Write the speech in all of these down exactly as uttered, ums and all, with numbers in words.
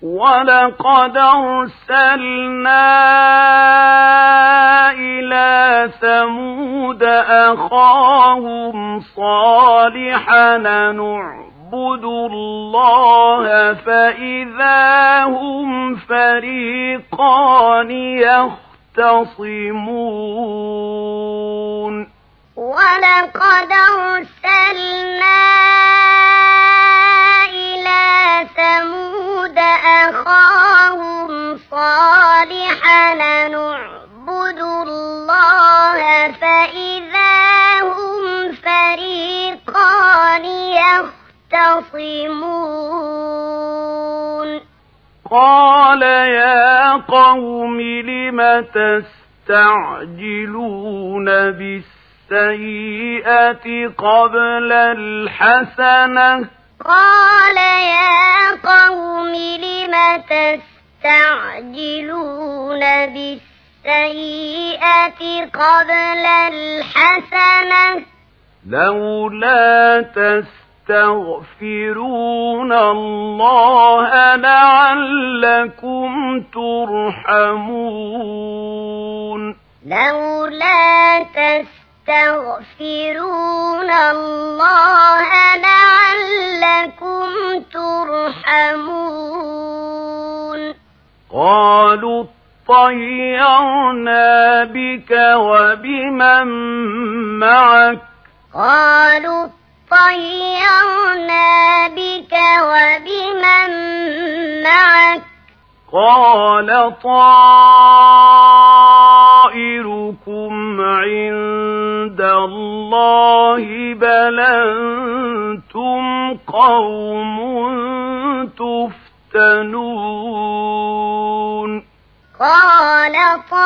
ولقد أرسلنا إلى ثمود أخاهم صالحا نعبد الله فإذا هم فريقان يختصمون ولقد أرسلنا إلى ثمود أخاهم صالحا نعبد الله فإذا هم فريقان يختصمون قال يا قوم لم تستعجلون بالسيئة قبل الحسنة قال يا قوم لم تستعجلون بالسيئة قبل الحسنة لولا تستغفرون الله لعلكم ترحمون لولا تستغفرون الله لعلكم ترحمون قالوا اطيرنا بك وبمن معك قالوا اطيرنا بك وبمن معك قال طائركم عند الله بل أنتم قوم تفتنون قال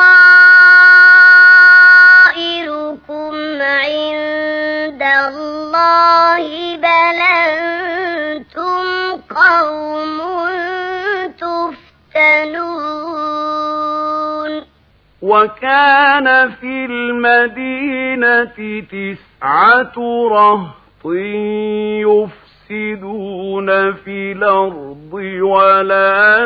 طائركم عند الله بل أنتم قوم تفتنون وكان في المدينة تسعة رهط يفسدون في الأرض ولا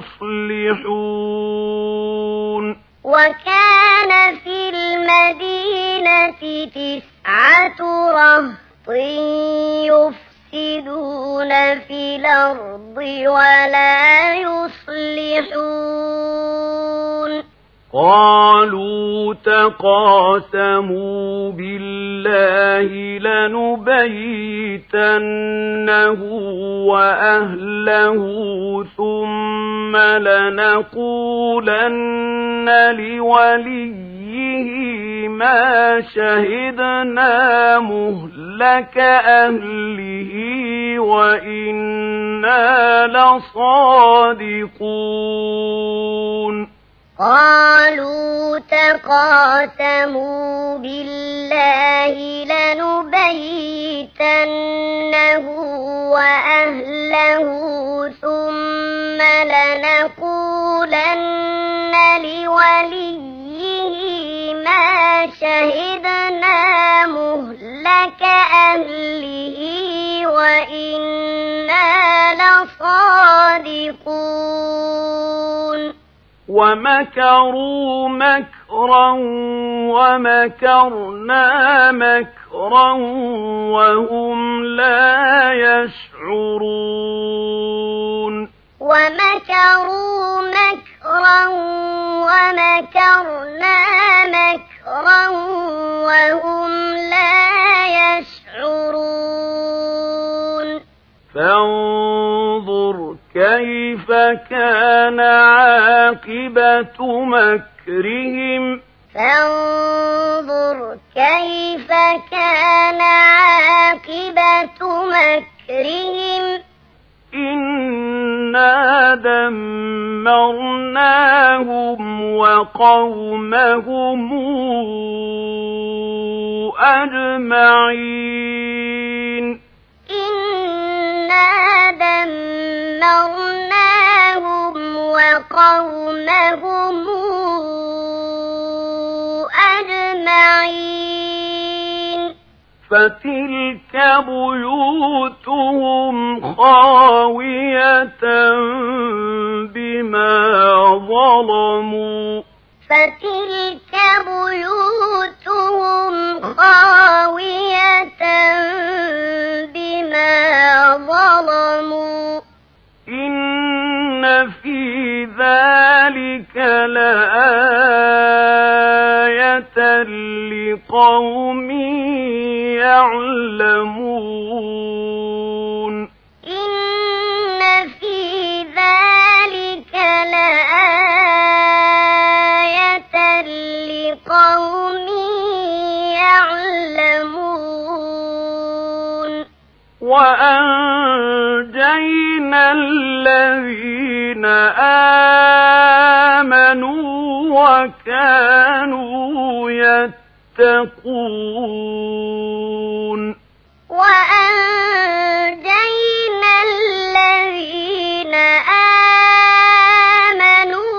يصلحون وكان في المدينة تسعة رهط يفسدون في الأرض ولا يصلحون قالوا تقاسموا بالله لنبيتنه وأهله ثم لنقولن لوليه ما شهدنا مهلك أهله وإنا لصادقون قالوا تقاسموا بالله لنبيتنه وأهله ثم لنقولن لوليه ما شهدنا مهلك أهله وإنا لصادقون ومكروا مكرا ومكرنا مكرا وهم لا يشعرون ومكروا مكرا ومكرنا مكرا وهم لا يشعرون فانظر كيف كان عاقبة مكرهم فانظر كيف كان عاقبة مكرهم إنا دمرناهم وقومهم أجمعين إنا دمرناهم وقومهم أجمعين فتلك بيوتهم خاوية فتلك بيوتهم خاوية بما ظلموا إن في ذلك لآية لقوم يعلمون إن في ذلك لآية لقوم يعلمون وأنجينا الذين آمنوا وكانوا يتقون وأنجينا الذين آمنوا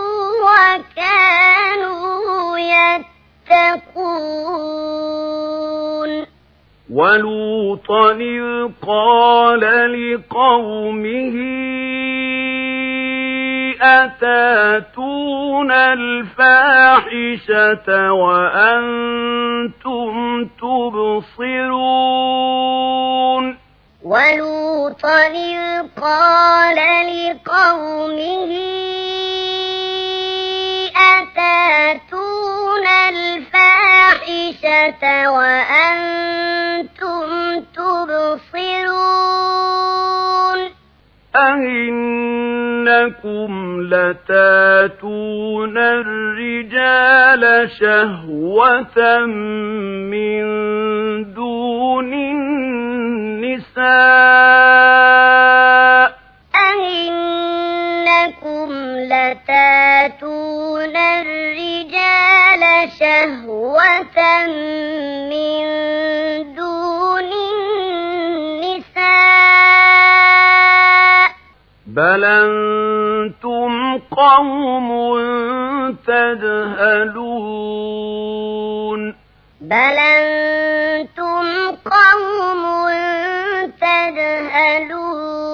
وكانوا يتقون ولوطا إذ قال لقومه أتاتون الفاحشة وأنتم تبصرون ولوطا إذ قال لقومه أتاتون الفاحشة وأنتم تبصرون أئنكم لتاتون الرجال شهوة من دون النساء أئنكم لتاتون الرجال شهوة من دون النساء بل أنتم قوم تجهلون بل أنتم قوم تجهلون